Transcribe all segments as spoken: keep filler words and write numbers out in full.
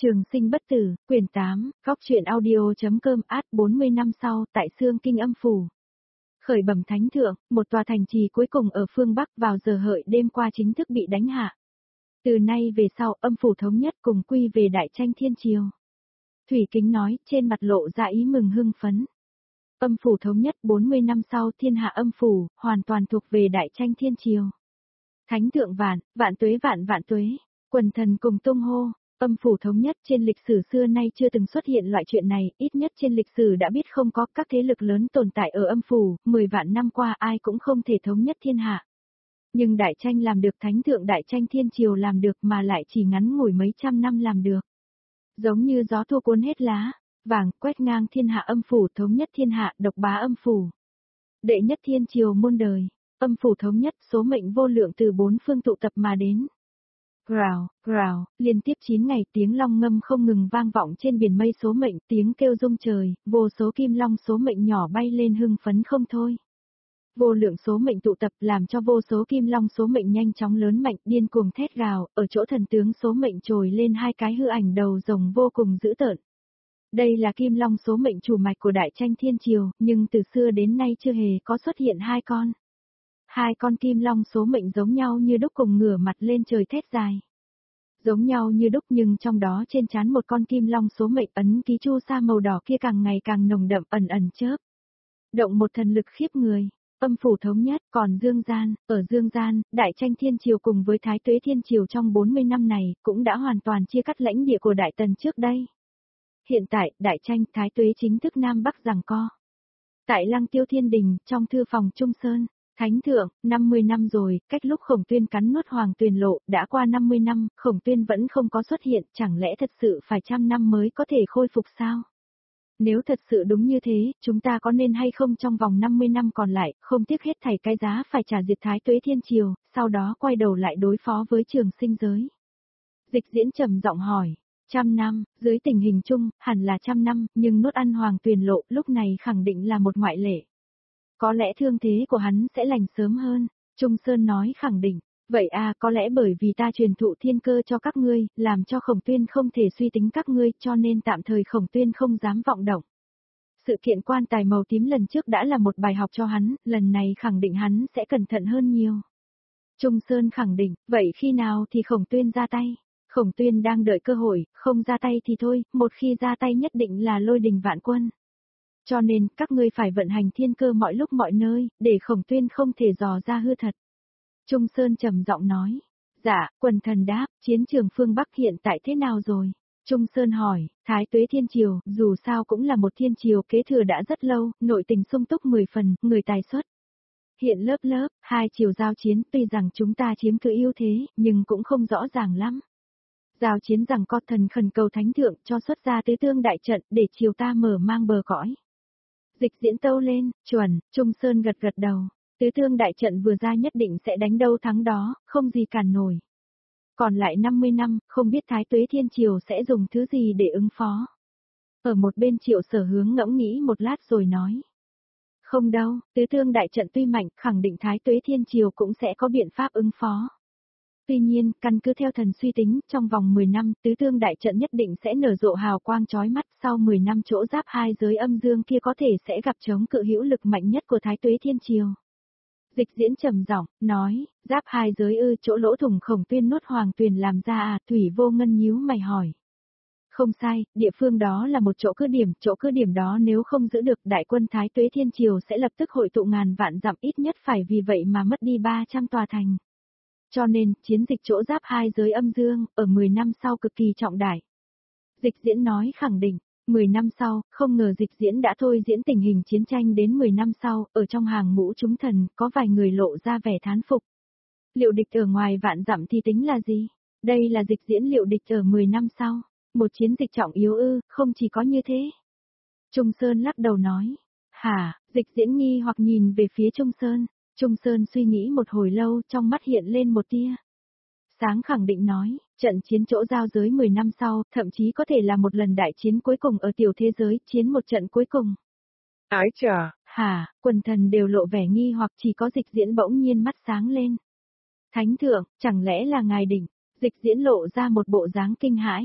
Trường sinh bất tử, quyển tám, góc truyện audio.com ad bốn mươi năm sau, tại Xương Kinh âm phủ. Khởi bẩm thánh thượng, một tòa thành trì cuối cùng ở phương Bắc vào giờ hợi đêm qua chính thức bị đánh hạ. Từ nay về sau, âm phủ thống nhất cùng quy về đại tranh thiên triều. Thủy Kính nói, trên mặt lộ ra ý mừng hưng phấn. Âm phủ thống nhất bốn mươi năm sau thiên hạ âm phủ, hoàn toàn thuộc về đại tranh thiên triều. Thánh thượng vạn, vạn tuế vạn vạn tuế, quần thần cùng tung hô. Âm phủ thống nhất trên lịch sử xưa nay chưa từng xuất hiện loại chuyện này, ít nhất trên lịch sử đã biết không có các thế lực lớn tồn tại ở âm phủ, mười vạn năm qua ai cũng không thể thống nhất thiên hạ. Nhưng đại tranh làm được, thánh thượng đại tranh thiên triều làm được mà lại chỉ ngắn ngủi mấy trăm năm làm được. Giống như gió thua cuốn hết lá, vàng quét ngang thiên hạ âm phủ, thống nhất thiên hạ, độc bá âm phủ. Đệ nhất thiên triều muôn đời, âm phủ thống nhất, số mệnh vô lượng từ bốn phương tụ tập mà đến. Rào, rào, liên tiếp chín ngày tiếng long ngâm không ngừng vang vọng trên biển mây số mệnh, tiếng kêu rung trời, vô số kim long số mệnh nhỏ bay lên hưng phấn không thôi. Vô lượng số mệnh tụ tập làm cho vô số kim long số mệnh nhanh chóng lớn mạnh, điên cuồng thét gào, ở chỗ thần tướng số mệnh trồi lên hai cái hư ảnh đầu rồng vô cùng dữ tợn. Đây là kim long số mệnh chủ mạch của đại tranh thiên triều, nhưng từ xưa đến nay chưa hề có xuất hiện hai con. Hai con kim long số mệnh giống nhau như đúc cùng ngửa mặt lên trời thét dài. Giống nhau như đúc nhưng trong đó trên trán một con kim long số mệnh ấn ký chu sa màu đỏ kia càng ngày càng nồng đậm ẩn ẩn chớp. Động một thần lực khiếp người, âm phủ thống nhất, còn Dương Gian, ở Dương Gian, đại tranh thiên triều cùng với thái tuế thiên triều trong bốn mươi năm này cũng đã hoàn toàn chia cắt lãnh địa của đại tần trước đây. Hiện tại, đại tranh thái tuế chính thức Nam Bắc giằng co. Tại Lăng Tiêu Thiên Đình, trong thư phòng Trung Sơn. Thánh thượng, năm mươi năm rồi, cách lúc Khổng Tuyên cắn nuốt Hoàng Tuyền Lộ, đã qua năm mươi năm, Khổng Tuyên vẫn không có xuất hiện, chẳng lẽ thật sự phải trăm năm mới có thể khôi phục sao? Nếu thật sự đúng như thế, chúng ta có nên hay không trong vòng năm mươi năm còn lại, không tiếc hết thảy cái giá phải trả diệt thái tuế thiên triều, sau đó quay đầu lại đối phó với Trường Sinh giới? Dịch Diễn trầm giọng hỏi, trăm năm, dưới tình hình chung, hẳn là trăm năm, nhưng nuốt ăn Hoàng Tuyền Lộ lúc này khẳng định là một ngoại lệ. Có lẽ thương thế của hắn sẽ lành sớm hơn, Trung Sơn nói khẳng định, vậy à có lẽ bởi vì ta truyền thụ thiên cơ cho các ngươi, làm cho Khổng Tuyên không thể suy tính các ngươi cho nên tạm thời Khổng Tuyên không dám vọng động. Sự kiện quan tài màu tím lần trước đã là một bài học cho hắn, lần này khẳng định hắn sẽ cẩn thận hơn nhiều. Trung Sơn khẳng định, vậy khi nào thì Khổng Tuyên ra tay? Khổng Tuyên đang đợi cơ hội, không ra tay thì thôi, một khi ra tay nhất định là lôi đình vạn quân. Cho nên, các ngươi phải vận hành thiên cơ mọi lúc mọi nơi, để Khổng Tuyên không thể dò ra hư thật. Trung Sơn trầm giọng nói. Dạ, quần thần đáp, chiến trường phương Bắc hiện tại thế nào rồi? Trung Sơn hỏi, thái tuế thiên triều, dù sao cũng là một thiên triều kế thừa đã rất lâu, nội tình sung túc mười phần, người tài xuất. Hiện lớp lớp, hai triều giao chiến, tuy rằng chúng ta chiếm cứ ưu thế, nhưng cũng không rõ ràng lắm. Giao chiến rằng có thần khẩn cầu thánh thượng cho xuất ra tứ tương đại trận để triều ta mở mang bờ cõi. Dịch Diễn tâu lên, chuẩn, Trung Sơn gật gật đầu, tứ tương đại trận vừa ra nhất định sẽ đánh đâu thắng đó, không gì cản nổi. Còn lại năm mươi năm, không biết thái tuế thiên triều sẽ dùng thứ gì để ứng phó. Ở một bên Triệu Sở Hướng ngẫm nghĩ một lát rồi nói. Không đâu, tứ tương đại trận tuy mạnh, khẳng định thái tuế thiên triều cũng sẽ có biện pháp ứng phó. Tuy nhiên, căn cứ theo thần suy tính, trong vòng mười năm, tứ tương đại trận nhất định sẽ nở rộ hào quang chói mắt, sau mười năm chỗ giáp hai giới âm dương kia có thể sẽ gặp chống cự hữu lực mạnh nhất của thái tuế thiên triều. Dịch Diễn trầm giọng, nói, giáp hai giới ư, chỗ lỗ thủng Khổng Tuyên nuốt Hoàng Tuyền làm ra à, Thủy Vô Ngân nhíu mày hỏi. Không sai, địa phương đó là một chỗ cứ điểm, chỗ cứ điểm đó nếu không giữ được đại quân thái tuế thiên triều sẽ lập tức hội tụ ngàn vạn dặm, ít nhất phải vì vậy mà mất đi ba trăm tòa thành. Cho nên, chiến dịch chỗ giáp hai giới âm dương, ở mười năm sau cực kỳ trọng đại. Dịch Diễn nói khẳng định, mười năm sau, không ngờ Dịch Diễn đã thôi diễn tình hình chiến tranh đến mười năm sau, ở trong hàng ngũ chúng thần, có vài người lộ ra vẻ thán phục. Liệu địch ở ngoài vạn dặm thì tính là gì? Đây là Dịch Diễn liệu địch ở mười năm sau. Một chiến dịch trọng yếu ư, không chỉ có như thế. Trung Sơn lắc đầu nói, hả, Dịch Diễn nghi hoặc nhìn về phía Trung Sơn. Trung Sơn suy nghĩ một hồi lâu, trong mắt hiện lên một tia sáng khẳng định nói, trận chiến chỗ giao giới mười năm sau, thậm chí có thể là một lần đại chiến cuối cùng ở tiểu thế giới, chiến một trận cuối cùng. Ái chà, hả, quần thần đều lộ vẻ nghi hoặc chỉ có Dịch Diễn bỗng nhiên mắt sáng lên. Thánh thượng, chẳng lẽ là ngài định? Dịch Diễn lộ ra một bộ dáng kinh hãi.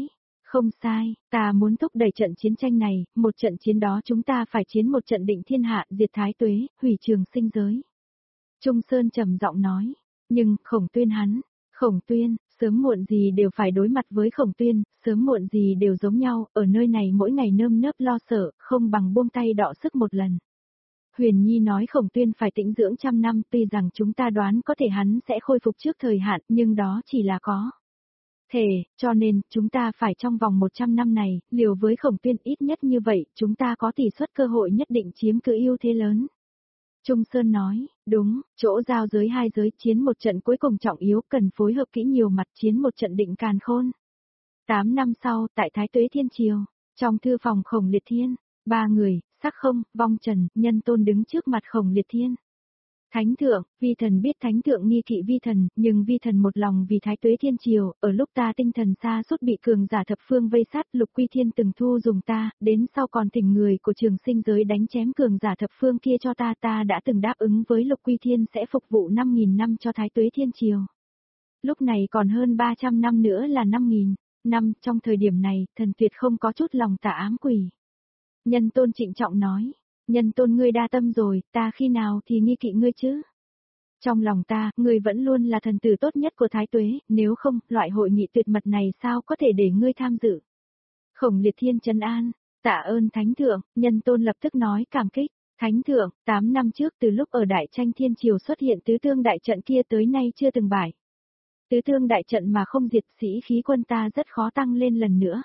Không sai, ta muốn thúc đẩy trận chiến tranh này, một trận chiến đó chúng ta phải chiến một trận định thiên hạ, diệt thái tuế, hủy trường sinh giới. Trung Sơn trầm giọng nói, nhưng, Khổng Tuyên hắn, Khổng Tuyên, sớm muộn gì đều phải đối mặt với Khổng Tuyên, sớm muộn gì đều giống nhau, ở nơi này mỗi ngày nơm nớp lo sợ, không bằng buông tay đọ sức một lần. Huyền Nhi nói Khổng Tuyên phải tĩnh dưỡng trăm năm, tuy rằng chúng ta đoán có thể hắn sẽ khôi phục trước thời hạn, nhưng đó chỉ là có thể, cho nên, chúng ta phải trong vòng một trăm năm này, liều với Khổng Tuyên ít nhất như vậy, chúng ta có tỷ suất cơ hội nhất định chiếm cứ ưu thế lớn. Trung Sơn nói, đúng, chỗ giao giới hai giới chiến một trận cuối cùng trọng yếu cần phối hợp kỹ nhiều mặt chiến một trận định càn khôn. Tám năm sau, tại Thái Tuế Thiên Triều, trong thư phòng Khổng Liệt Thiên, ba người, Sắc Không, Vong Trần, Nhân Tôn đứng trước mặt Khổng Liệt Thiên. Thánh thượng, vi thần biết thánh thượng nghi kỵ vi thần, nhưng vi thần một lòng vì Thái Tuế Thiên Triều, ở lúc ta tinh thần xa suốt bị cường giả thập phương vây sát, Lục Quy Thiên từng thu dùng ta, đến sau còn thỉnh người của trường sinh giới đánh chém cường giả thập phương kia cho ta, ta đã từng đáp ứng với Lục Quy Thiên sẽ phục vụ năm nghìn năm cho Thái Tuế Thiên Triều. Lúc này còn hơn ba trăm năm nữa là năm nghìn năm, trong thời điểm này, thần tuyệt không có chút lòng tà ám quỷ. Nhân Tôn trịnh trọng nói. Nhân Tôn ngươi đa tâm rồi, ta khi nào thì nghi kỵ ngươi chứ? Trong lòng ta, ngươi vẫn luôn là thần tử tốt nhất của Thái Tuế, nếu không, loại hội nghị tuyệt mật này sao có thể để ngươi tham dự? Khổng Liệt Thiên trấn an, tạ ơn Thánh Thượng, Nhân Tôn lập tức nói cảm kích. Thánh Thượng, tám năm trước từ lúc ở Đại Tranh Thiên Triều xuất hiện tứ thương đại trận kia tới nay chưa từng bại. Tứ thương đại trận mà không diệt sĩ khí quân ta rất khó tăng lên lần nữa.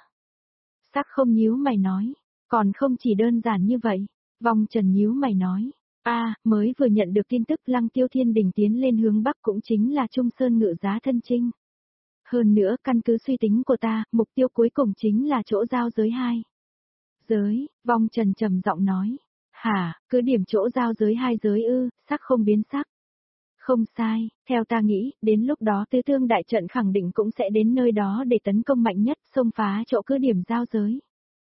Sắc Không nhíu mày nói, còn không chỉ đơn giản như vậy. Vong Trần nhíu mày nói, a à, mới vừa nhận được tin tức Lăng Tiêu Thiên Đình tiến lên hướng Bắc cũng chính là Trung Sơn ngự giá thân chinh. Hơn nữa, căn cứ suy tính của ta, mục tiêu cuối cùng chính là chỗ giao giới hai. Giới, Vong Trần trầm giọng nói, hả, cứ điểm chỗ giao giới hai giới ư, sắc không biến sắc. Không sai, theo ta nghĩ, đến lúc đó tứ thương đại trận khẳng định cũng sẽ đến nơi đó để tấn công mạnh nhất, xông phá chỗ cứ điểm giao giới.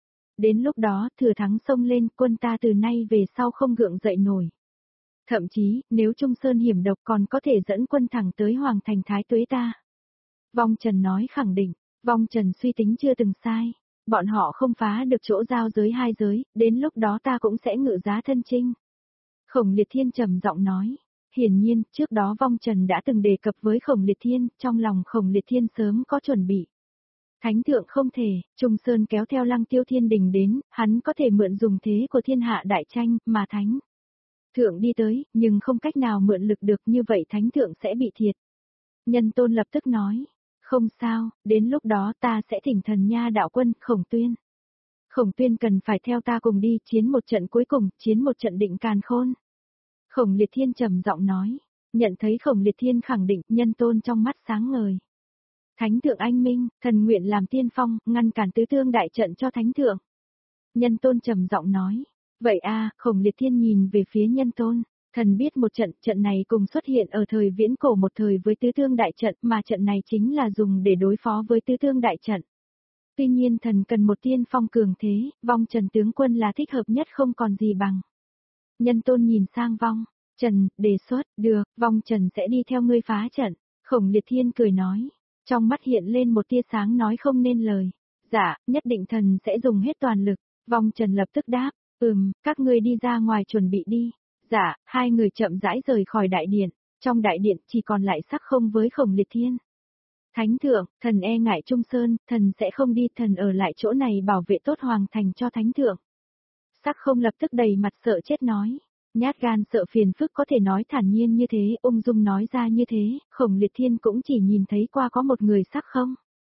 Đến lúc đó, thừa thắng xông lên, quân ta từ nay về sau không gượng dậy nổi. Thậm chí, nếu Trung Sơn hiểm độc còn có thể dẫn quân thẳng tới Hoàng thành Thái Tuế ta. Vong Trần nói khẳng định, Vong Trần suy tính chưa từng sai. Bọn họ không phá được chỗ giao giới hai giới, đến lúc đó ta cũng sẽ ngự giá thân chinh. Khổng Liệt Thiên trầm giọng nói. Hiển nhiên, trước đó Vong Trần đã từng đề cập với Khổng Liệt Thiên, trong lòng Khổng Liệt Thiên sớm có chuẩn bị. Thánh thượng không thể, Trung Sơn kéo theo Lăng Tiêu Thiên Đình đến, hắn có thể mượn dùng thế của thiên hạ đại tranh, mà thánh thượng đi tới, nhưng không cách nào mượn lực được, như vậy thánh thượng sẽ bị thiệt. Nhân Tôn lập tức nói, không sao, đến lúc đó ta sẽ thỉnh thần nha đạo quân, Khổng Tuyên. Khổng Tuyên cần phải theo ta cùng đi, chiến một trận cuối cùng, chiến một trận định càn khôn. Khổng Liệt Thiên trầm giọng nói, nhận thấy Khổng Liệt Thiên khẳng định, Nhân Tôn trong mắt sáng ngời. Thánh thượng anh minh, thần nguyện làm tiên phong, ngăn cản tứ thương đại trận cho thánh thượng. Nhân Tôn trầm giọng nói, vậy a, Khổng Liệt Thiên nhìn về phía Nhân Tôn, thần biết một trận, trận này cùng xuất hiện ở thời viễn cổ một thời với tứ thương đại trận, mà trận này chính là dùng để đối phó với tứ thương đại trận. Tuy nhiên thần cần một tiên phong cường thế, Vong Trần tướng quân là thích hợp nhất không còn gì bằng. Nhân Tôn nhìn sang Vong Trần, đề xuất, được, Vong Trần sẽ đi theo ngươi phá trận. Khổng Liệt Thiên cười nói. Trong mắt hiện lên một tia sáng nói không nên lời. Dạ, nhất định thần sẽ dùng hết toàn lực. Vong Trần lập tức đáp, ừm, các ngươi đi ra ngoài chuẩn bị đi. Dạ, hai người chậm rãi rời khỏi đại điện. Trong đại điện chỉ còn lại Sắc Không với Khổng Liệt Thiên. Thánh thượng, thần e ngại Trung Sơn, thần sẽ không đi, thần ở lại chỗ này bảo vệ tốt Hoàng thành cho thánh thượng. Sắc Không lập tức đầy mặt sợ chết nói. Nhát gan sợ phiền phức có thể nói thản nhiên như thế, ung dung nói ra như thế, Khổng Liệt Thiên cũng chỉ nhìn thấy qua có một người Sắc Không.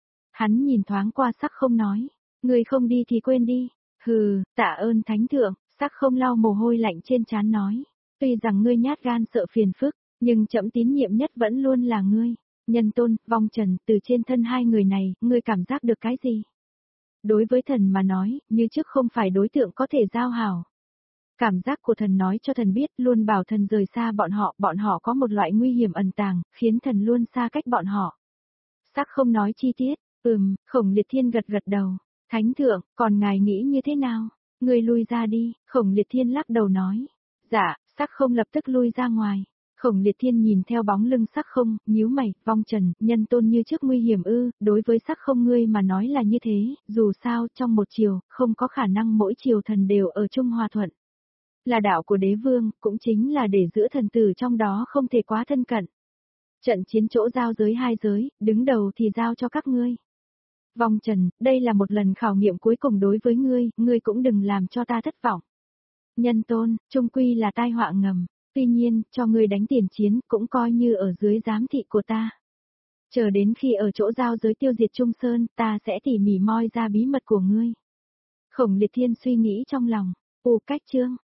Hắn nhìn thoáng qua Sắc Không nói, người không đi thì quên đi, hừ, tạ ơn thánh thượng, Sắc Không lau mồ hôi lạnh trên trán nói, tuy rằng ngươi nhát gan sợ phiền phức, nhưng trẫm tín nhiệm nhất vẫn luôn là ngươi. Nhân Tôn, Vong Trần, từ trên thân hai người này, ngươi cảm giác được cái gì? Đối với thần mà nói, như trước không phải đối tượng có thể giao hảo. Cảm giác của thần nói cho thần biết, luôn bảo thần rời xa bọn họ, bọn họ có một loại nguy hiểm ẩn tàng, khiến thần luôn xa cách bọn họ. Sắc Không nói chi tiết, ừm, Khổng Liệt Thiên gật gật đầu, thánh thượng, còn ngài nghĩ như thế nào? Người lui ra đi, Khổng Liệt Thiên lắc đầu nói, dạ, Sắc Không lập tức lui ra ngoài. Khổng Liệt Thiên nhìn theo bóng lưng Sắc Không, nhíu mày, Vong Trần, nhân tôn như trước nguy hiểm ư, đối với Sắc Không ngươi mà nói là như thế, dù sao, trong một triều, không có khả năng mỗi triều thần đều ở chung hòa thuận. Là đạo của đế vương, cũng chính là để giữa thần tử trong đó không thể quá thân cận. Trận chiến chỗ giao giới hai giới, đứng đầu thì giao cho các ngươi. Vong Trần, đây là một lần khảo nghiệm cuối cùng đối với ngươi, ngươi cũng đừng làm cho ta thất vọng. Nhân tôn, trung quy là tai họa ngầm, tuy nhiên, cho ngươi đánh tiền chiến cũng coi như ở dưới giám thị của ta. Chờ đến khi ở chỗ giao giới tiêu diệt Trung Sơn, ta sẽ tỉ mỉ moi ra bí mật của ngươi. Khổng Liệt Thiên suy nghĩ trong lòng, ù cách chương.